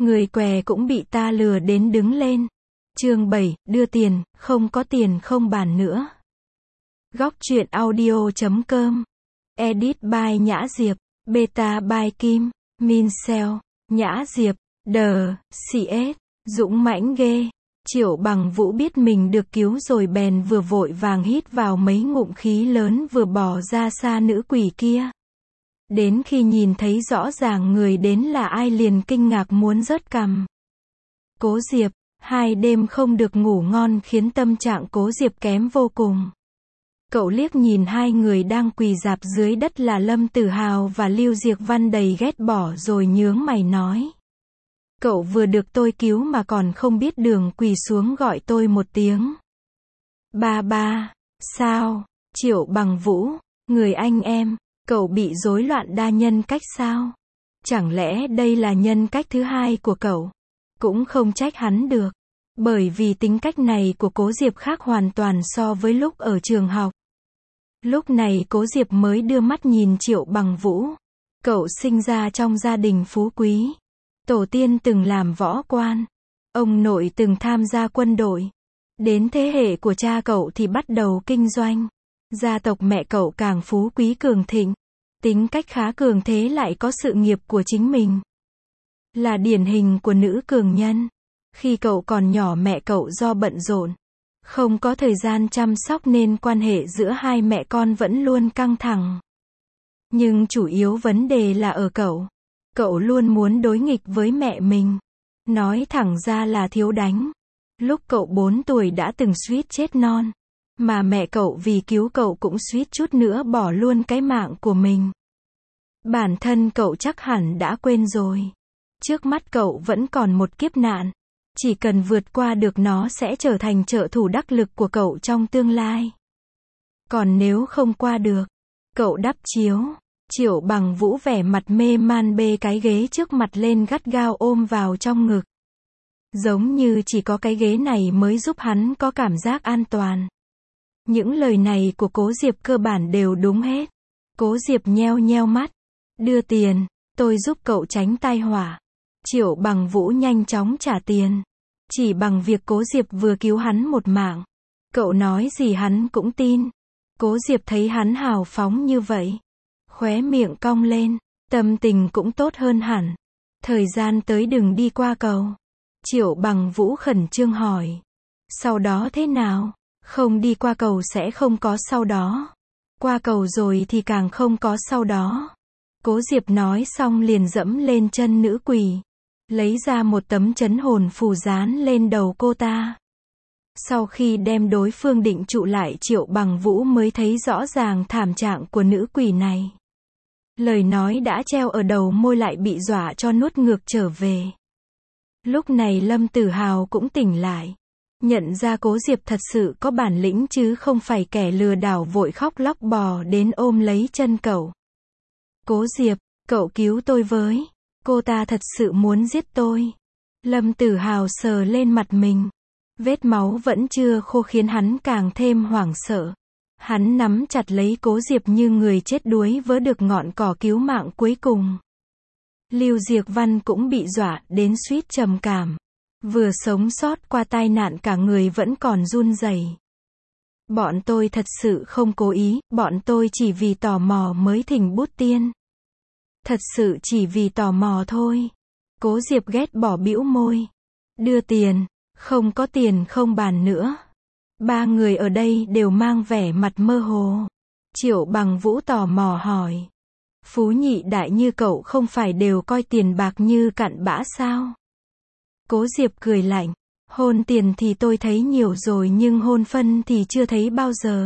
Người què cũng bị ta lừa đến đứng lên. Chương 7, đưa tiền, không có tiền không bàn nữa. Góc truyện audio.com. Edit by Nhã Diệp. Beta by Kim. Minsell. Nhã Diệp. The. CS. Dũng mãnh ghê. Triệu Bằng Vũ biết mình được cứu rồi bèn vừa vội vàng hít vào mấy ngụm khí lớn vừa bỏ ra xa nữ quỷ kia. Đến khi nhìn thấy rõ ràng người đến là ai liền kinh ngạc muốn rớt cằm. Cố Diệp, 2 đêm không được ngủ ngon khiến tâm trạng Cố Diệp kém vô cùng. Cậu liếc nhìn 2 người đang quỳ rạp dưới đất là Lâm Tử Hào và Lưu Diệc Văn đầy ghét bỏ rồi nhướng mày nói. Cậu vừa được tôi cứu mà còn không biết đường quỳ xuống gọi tôi một tiếng. Ba, sao? Triệu Bằng Vũ, người anh em, cậu bị rối loạn đa nhân cách sao? Chẳng lẽ đây là nhân cách thứ 2 của cậu? Cũng không trách hắn được. Bởi vì tính cách này của Cố Diệp khác hoàn toàn so với lúc ở trường học. Lúc này Cố Diệp mới đưa mắt nhìn Triệu Bằng Vũ. Cậu sinh ra trong gia đình phú quý. Tổ tiên từng làm võ quan. Ông nội từng tham gia quân đội. Đến thế hệ của cha cậu thì bắt đầu kinh doanh. Gia tộc mẹ cậu càng phú quý cường thịnh. Tính cách khá cường thế lại có sự nghiệp của chính mình. Là điển hình của nữ cường nhân. Khi cậu còn nhỏ mẹ cậu do bận rộn, không có thời gian chăm sóc nên quan hệ giữa 2 mẹ con vẫn luôn căng thẳng. Nhưng chủ yếu vấn đề là ở cậu. Cậu luôn muốn đối nghịch với mẹ mình. Nói thẳng ra là thiếu đánh. Lúc cậu 4 tuổi đã từng suýt chết non. Mà mẹ cậu vì cứu cậu cũng suýt chút nữa bỏ luôn cái mạng của mình. Bản thân cậu chắc hẳn đã quên rồi. Trước mắt cậu vẫn còn một kiếp nạn. Chỉ cần vượt qua được nó sẽ trở thành trợ thủ đắc lực của cậu trong tương lai. Còn nếu không qua được, cậu đắp chiếu. Triệu Bằng Vũ vẻ mặt mê man bê cái ghế trước mặt lên gắt gao ôm vào trong ngực. Giống như chỉ có cái ghế này mới giúp hắn có cảm giác an toàn. Những lời này của Cố Diệp cơ bản đều đúng hết. Cố Diệp nheo nheo mắt. Đưa tiền, tôi giúp cậu tránh tai họa. Triệu Bằng Vũ nhanh chóng trả tiền. Chỉ bằng việc Cố Diệp vừa cứu hắn một mạng. Cậu nói gì hắn cũng tin. Cố Diệp thấy hắn hào phóng như vậy. Khóe miệng cong lên. Tâm tình cũng tốt hơn hẳn. Thời gian tới đừng đi qua cầu. Triệu Bằng Vũ khẩn trương hỏi. Sau đó thế nào? Không đi qua cầu sẽ không có sau đó. Qua cầu rồi thì càng không có sau đó. Cố Diệp nói xong liền dẫm lên chân nữ quỷ. Lấy ra một tấm trấn hồn phù dán lên đầu cô ta. Sau khi đem đối phương định trụ lại Triệu Bằng Vũ mới thấy rõ ràng thảm trạng của nữ quỷ này. Lời nói đã treo ở đầu môi lại bị dọa cho nuốt ngược trở về. Lúc này Lâm Tử Hào cũng tỉnh lại. Nhận ra Cố Diệp thật sự có bản lĩnh chứ không phải kẻ lừa đảo vội khóc lóc bò đến ôm lấy chân cậu. Cố Diệp, cậu cứu tôi với. Cô ta thật sự muốn giết tôi. Lâm Tử Hào sờ lên mặt mình. Vết máu vẫn chưa khô khiến hắn càng thêm hoảng sợ. Hắn nắm chặt lấy Cố Diệp như người chết đuối vớ được ngọn cỏ cứu mạng cuối cùng. Lưu Diệc Văn cũng bị dọa đến suýt trầm cảm. Vừa sống sót qua tai nạn cả người vẫn còn run rẩy. Bọn tôi thật sự không cố ý, bọn tôi chỉ vì tò mò mới thỉnh bút tiên. Thật sự chỉ vì tò mò thôi. Cố Diệp ghét bỏ bĩu môi. Đưa tiền, không có tiền không bàn nữa. 3 người ở đây đều mang vẻ mặt mơ hồ. Triệu Bằng Vũ tò mò hỏi. Phú nhị đại như cậu không phải đều coi tiền bạc như cặn bã sao? Cố Diệp cười lạnh. Hôn tiền thì tôi thấy nhiều rồi nhưng hôn phân thì chưa thấy bao giờ.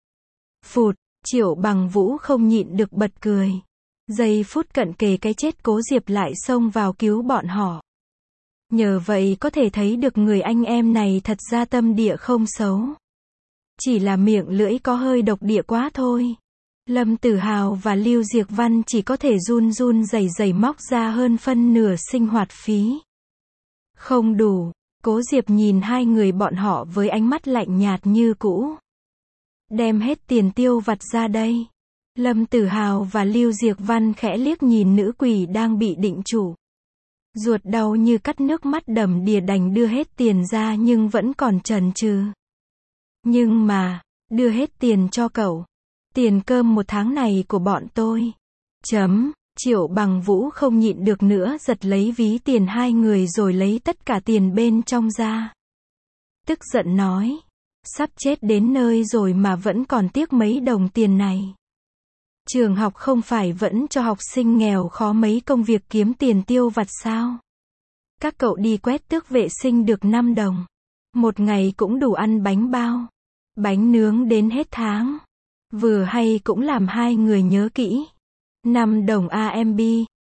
Phụt, Triệu Bằng Vũ không nhịn được bật cười. Giây phút cận kề cái chết Cố Diệp lại xông vào cứu bọn họ. Nhờ vậy có thể thấy được người anh em này thật ra tâm địa không xấu. Chỉ là miệng lưỡi có hơi độc địa quá thôi. Lâm Tử Hào và Lưu Diệc Văn chỉ có thể run run rẩy rẩy móc ra hơn phân nửa sinh hoạt phí. Không đủ. Cố Diệp nhìn 2 người bọn họ với ánh mắt lạnh nhạt như cũ. Đem hết tiền tiêu vặt ra đây. Lâm Tử Hào và Lưu Diệc Văn khẽ liếc nhìn nữ quỷ đang bị định trụ. Ruột đau như cắt, nước mắt đầm đìa, đành đưa hết tiền ra nhưng vẫn còn chần chừ. Nhưng mà, đưa hết tiền cho cậu. Tiền cơm một tháng này của bọn tôi. Triệu Bằng Vũ không nhịn được nữa, giật lấy ví tiền hai người rồi lấy tất cả tiền bên trong ra. Tức giận nói, sắp chết đến nơi rồi mà vẫn còn tiếc mấy đồng tiền này. Trường học không phải vẫn cho học sinh nghèo khó mấy công việc kiếm tiền tiêu vặt sao? Các cậu đi quét tước vệ sinh được 5 đồng. Một ngày cũng đủ ăn bánh bao, bánh nướng đến hết tháng. Vừa hay cũng làm hai người nhớ kỹ. 5 đồng AMB,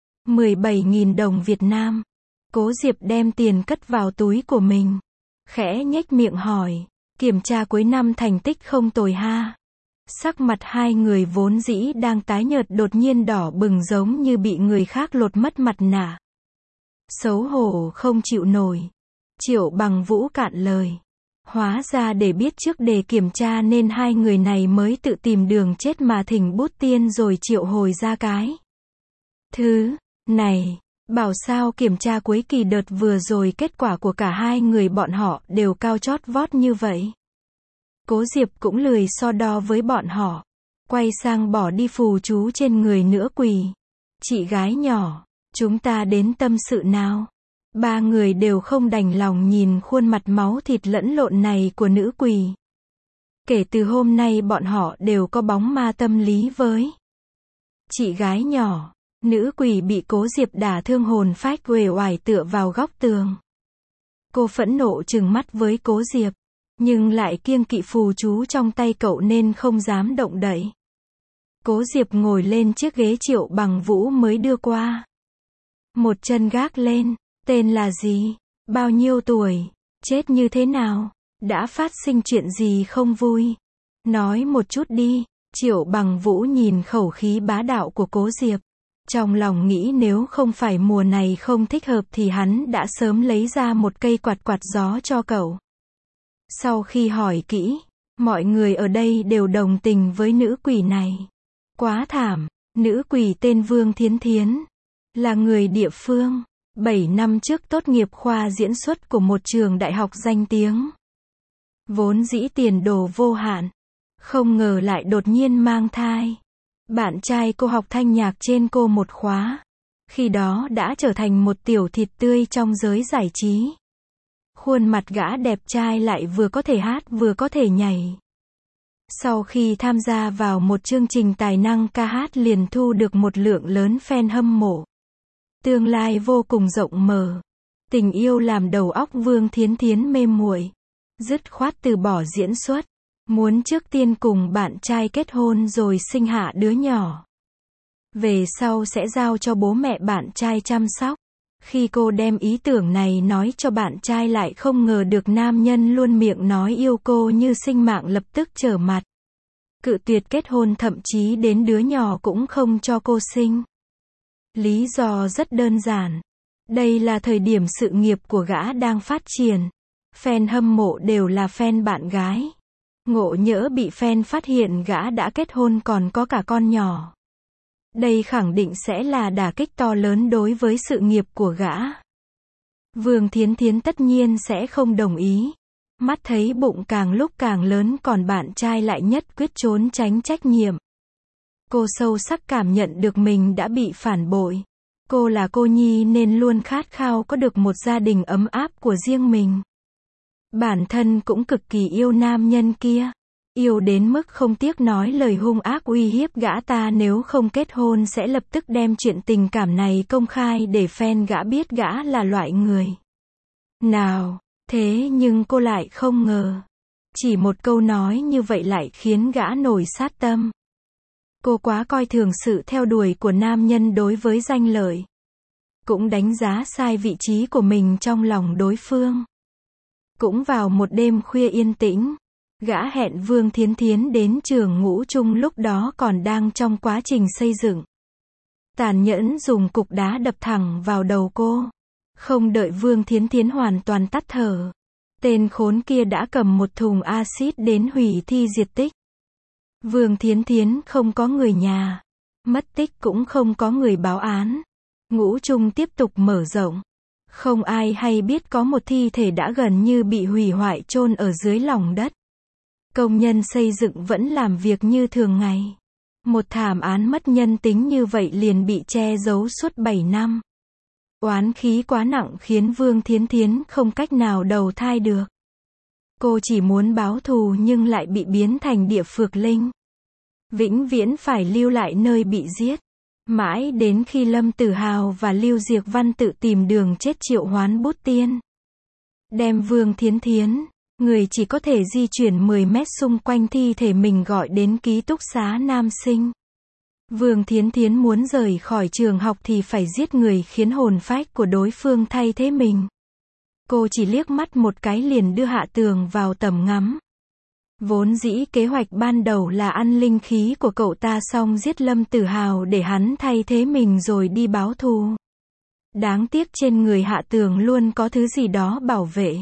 17.000 đồng Việt Nam. Cố Diệp đem tiền cất vào túi của mình. Khẽ nhếch miệng hỏi, kiểm tra cuối năm thành tích không tồi ha. Sắc mặt hai người vốn dĩ đang tái nhợt đột nhiên đỏ bừng giống như bị người khác lột mất mặt nạ. Xấu hổ không chịu nổi. Triệu Bằng Vũ cạn lời. Hóa ra để biết trước đề kiểm tra nên hai người này mới tự tìm đường chết mà thỉnh bút tiên rồi triệu hồi ra cái thứ này. Bảo sao kiểm tra cuối kỳ đợt vừa rồi kết quả của cả hai người bọn họ đều cao chót vót như vậy. Cố Diệp cũng lười so đo với bọn họ. Quay sang bỏ đi phù chú trên người Nữ Quỷ. Chị gái nhỏ, chúng ta đến tâm sự nào. Ba người đều không đành lòng nhìn khuôn mặt máu thịt lẫn lộn này của Nữ Quỷ. Kể từ hôm nay bọn họ đều có bóng ma tâm lý với chị gái nhỏ. Nữ Quỷ bị Cố Diệp đả thương hồn phách, uể oải tựa vào góc tường. Cô phẫn nộ trừng mắt với Cố Diệp, nhưng lại kiêng kỵ phù chú trong tay cậu nên không dám động đậy. Cố Diệp ngồi lên chiếc ghế Triệu Bằng Vũ mới đưa qua. Một chân gác lên. Tên là gì? Bao nhiêu tuổi? Chết như thế nào? Đã phát sinh chuyện gì không vui? Nói một chút đi. Triệu Bằng Vũ nhìn khẩu khí bá đạo của Cố Diệp. Trong lòng nghĩ nếu không phải mùa này không thích hợp thì hắn đã sớm lấy ra một cây quạt quạt gió cho cậu. Sau khi hỏi kỹ, mọi người ở đây đều đồng tình với Nữ Quỷ này. Quá thảm. Nữ Quỷ tên Vương Thiến Thiến. Là người địa phương. 7 năm trước tốt nghiệp khoa diễn xuất của một trường đại học danh tiếng. Vốn dĩ tiền đồ vô hạn. Không ngờ lại đột nhiên mang thai. Bạn trai cô học thanh nhạc trên cô một khóa. Khi đó đã trở thành một tiểu thịt tươi trong giới giải trí. Khuôn mặt gã đẹp trai lại vừa có thể hát vừa có thể nhảy. Sau khi tham gia vào một chương trình tài năng ca hát liền thu được một lượng lớn fan hâm mộ. Tương lai vô cùng rộng mở. Tình yêu làm đầu óc Vương Thiến Thiến mê muội. Dứt khoát từ bỏ diễn xuất. Muốn trước tiên cùng bạn trai kết hôn rồi sinh hạ đứa nhỏ. Về sau sẽ giao cho bố mẹ bạn trai chăm sóc. Khi cô đem ý tưởng này nói cho bạn trai lại không ngờ được nam nhân luôn miệng nói yêu cô như sinh mạng lập tức trở mặt. Cự tuyệt kết hôn, thậm chí đến đứa nhỏ cũng không cho cô sinh. Lý do rất đơn giản. Đây là thời điểm sự nghiệp của gã đang phát triển. Fan hâm mộ đều là fan bạn gái. Ngộ nhỡ bị fan phát hiện gã đã kết hôn còn có cả con nhỏ. Đây khẳng định sẽ là đả kích to lớn đối với sự nghiệp của gã. Vương Thiến Thiến tất nhiên sẽ không đồng ý. Mắt thấy bụng càng lúc càng lớn còn bạn trai lại nhất quyết trốn tránh trách nhiệm. Cô sâu sắc cảm nhận được mình đã bị phản bội. Cô là cô nhi nên luôn khát khao có được một gia đình ấm áp của riêng mình. Bản thân cũng cực kỳ yêu nam nhân kia. Yêu đến mức không tiếc nói lời hung ác uy hiếp gã ta nếu không kết hôn sẽ lập tức đem chuyện tình cảm này công khai để fan gã biết gã là loại người nào. Thế nhưng cô lại không ngờ. Chỉ một câu nói như vậy lại khiến gã nổi sát tâm. Cô quá coi thường sự theo đuổi của nam nhân đối với danh lợi. Cũng đánh giá sai vị trí của mình trong lòng đối phương. Cũng vào một đêm khuya yên tĩnh, gã hẹn Vương Thiến Thiến đến trường ngũ trung lúc đó còn đang trong quá trình xây dựng. Tàn nhẫn dùng cục đá đập thẳng vào đầu cô. Không đợi Vương Thiến Thiến hoàn toàn tắt thở. Tên khốn kia đã cầm một thùng axit đến hủy thi diệt tích. Vương Thiến Thiến không có người nhà. Mất tích cũng không có người báo án. Ngũ trung tiếp tục mở rộng. Không ai hay biết có một thi thể đã gần như bị hủy hoại chôn ở dưới lòng đất. Công nhân xây dựng vẫn làm việc như thường ngày. Một thảm án mất nhân tính như vậy liền bị che giấu suốt 7 năm. Oán khí quá nặng khiến Vương Thiến Thiến không cách nào đầu thai được. Cô chỉ muốn báo thù nhưng lại bị biến thành địa phược linh. Vĩnh viễn phải lưu lại nơi bị giết. Mãi đến khi Lâm Tử Hào và Lưu Diệc Văn tự tìm đường chết triệu hoán bút tiên. Đem Vương Thiến Thiến, người chỉ có thể di chuyển 10 mét xung quanh thi thể mình gọi đến ký túc xá nam sinh. Vương Thiến Thiến muốn rời khỏi trường học thì phải giết người khiến hồn phách của đối phương thay thế mình. Cô chỉ liếc mắt một cái liền đưa Hạ Tường vào tầm ngắm. Vốn dĩ kế hoạch ban đầu là ăn linh khí của cậu ta xong giết Lâm Tử Hào để hắn thay thế mình rồi đi báo thù. Đáng tiếc trên người Hạ Tường luôn có thứ gì đó bảo vệ.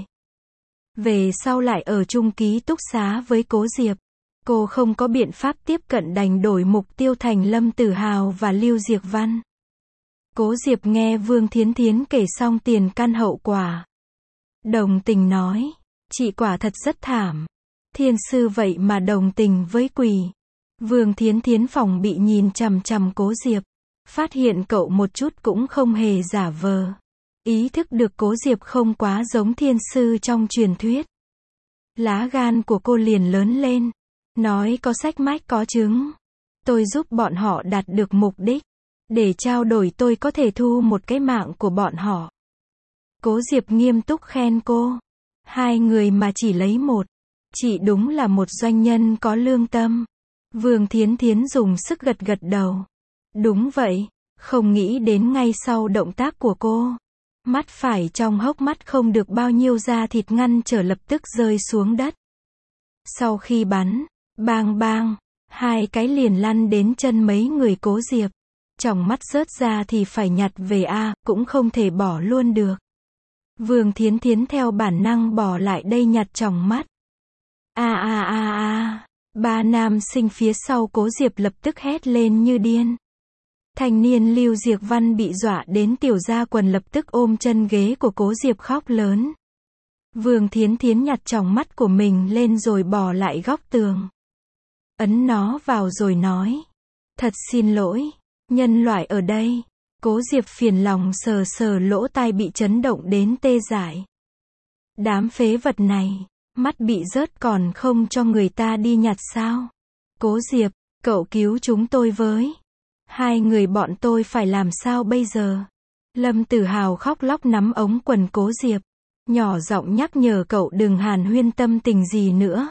Về sau lại ở chung ký túc xá với Cố Diệp. Cô không có biện pháp tiếp cận đành đổi mục tiêu thành Lâm Tử Hào và Lưu Diệc Văn. Cố Diệp nghe Vương Thiến Thiến kể xong tiền căn hậu quả. Đồng tình nói, chị quả thật rất thảm. Thiên sư vậy mà đồng tình với quỷ. Vương Thiến Thiến phòng bị nhìn chằm chằm Cố Diệp. Phát hiện cậu một chút cũng không hề giả vờ. Ý thức được Cố Diệp không quá giống thiên sư trong truyền thuyết. Lá gan của cô liền lớn lên. Nói có sách mách có chứng. Tôi giúp bọn họ đạt được mục đích. Để trao đổi tôi có thể thu một cái mạng của bọn họ. Cố Diệp nghiêm túc khen cô. Hai người mà chỉ lấy một. Chị đúng là một doanh nhân có lương tâm. Vương Thiến Thiến dùng sức gật gật đầu. Đúng vậy. Không nghĩ đến ngay sau động tác của cô. Mắt phải trong hốc mắt không được bao nhiêu da thịt ngăn trở lập tức rơi xuống đất. Sau khi bắn, bang bang, hai cái liền lăn đến chân mấy người Cố Diệp. Tròng mắt rớt ra thì phải nhặt về cũng không thể bỏ luôn được. Vương Thiến Thiến theo bản năng bỏ lại đây nhặt tròng mắt. Ba nam sinh phía sau Cố Diệp lập tức hét lên như điên. Thanh niên Lưu Diệc Văn bị dọa đến tiểu ra quần lập tức ôm chân ghế của Cố Diệp khóc lớn. Vương Thiến Thiến nhặt tròng mắt của mình lên rồi bỏ lại góc tường. Ấn nó vào rồi nói. Thật xin lỗi, nhân loại ở đây. Cố Diệp phiền lòng sờ sờ lỗ tai bị chấn động đến tê dại. Đám phế vật này, mắt bị rớt còn không cho người ta đi nhặt sao? Cố Diệp, cậu cứu chúng tôi với. Hai người bọn tôi phải làm sao bây giờ? Lâm Tử Hào khóc lóc nắm ống quần Cố Diệp. Nhỏ giọng nhắc nhở cậu đừng hàn huyên tâm tình gì nữa.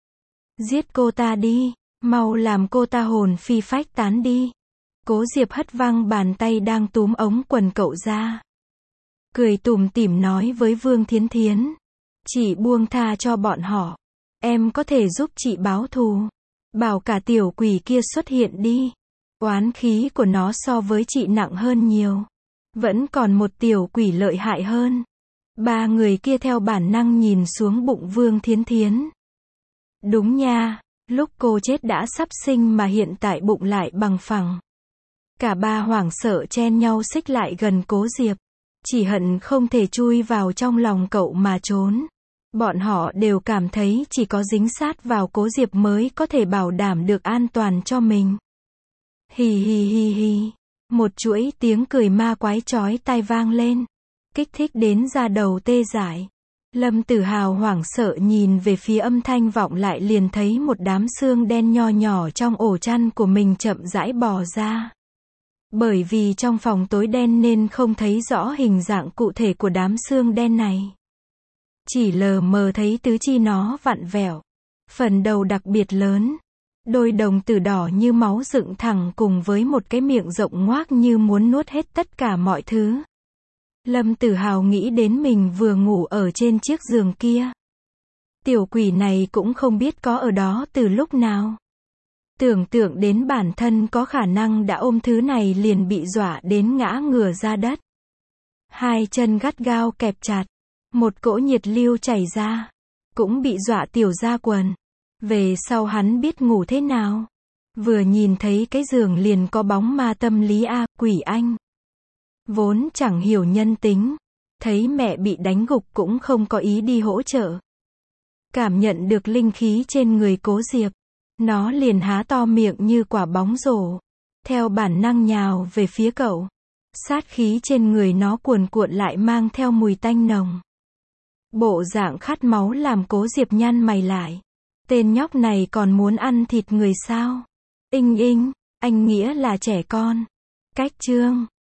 Giết cô ta đi, mau làm cô ta hồn phi phách tán đi. Cố Diệp hất văng bàn tay đang túm ống quần cậu ra. Cười tủm tỉm nói với Vương Thiến Thiến. Chị buông tha cho bọn họ. Em có thể giúp chị báo thù. Bảo cả tiểu quỷ kia xuất hiện đi. Oán khí của nó so với chị nặng hơn nhiều. Vẫn còn một tiểu quỷ lợi hại hơn. Ba người kia theo bản năng nhìn xuống bụng Vương Thiến Thiến. Đúng nha, lúc cô chết đã sắp sinh mà hiện tại bụng lại bằng phẳng. Cả ba hoảng sợ chen nhau xích lại gần Cố Diệp. Chỉ hận không thể chui vào trong lòng cậu mà trốn. Bọn họ đều cảm thấy chỉ có dính sát vào Cố Diệp mới có thể bảo đảm được an toàn cho mình. Hì hì hì hì. Một chuỗi tiếng cười ma quái chói tai vang lên. Kích thích đến da đầu tê dại. Lâm Tử Hào hoảng sợ nhìn về phía âm thanh vọng lại liền thấy một đám xương đen nho nhỏ trong ổ chăn của mình chậm rãi bò ra. Bởi vì trong phòng tối đen nên không thấy rõ hình dạng cụ thể của đám xương đen này. Chỉ lờ mờ thấy tứ chi nó vặn vẹo. Phần đầu đặc biệt lớn. Đôi đồng tử đỏ như máu dựng thẳng cùng với một cái miệng rộng ngoác như muốn nuốt hết tất cả mọi thứ. Lâm Tử Hào nghĩ đến mình vừa ngủ ở trên chiếc giường kia. Tiểu quỷ này cũng không biết có ở đó từ lúc nào. Tưởng tượng đến bản thân có khả năng đã ôm thứ này liền bị dọa đến ngã ngửa ra đất. Hai chân gắt gao kẹp chặt. Một cỗ nhiệt lưu chảy ra. Cũng bị dọa tiểu ra quần. Về sau hắn biết ngủ thế nào. Vừa nhìn thấy cái giường liền có bóng ma tâm lý quỷ anh. Vốn chẳng hiểu nhân tính. thấy mẹ bị đánh gục cũng không có ý đi hỗ trợ. Cảm nhận được linh khí trên người Cố Diệp, nó liền há to miệng như quả bóng rổ, theo bản năng nhào về phía cậu. Sát khí trên người nó cuồn cuộn lại mang theo mùi tanh nồng. Bộ dạng khát máu làm Cố Diệp nhăn mày lại. Tên nhóc này còn muốn ăn thịt người sao? Anh nghĩa là trẻ con. Cách chương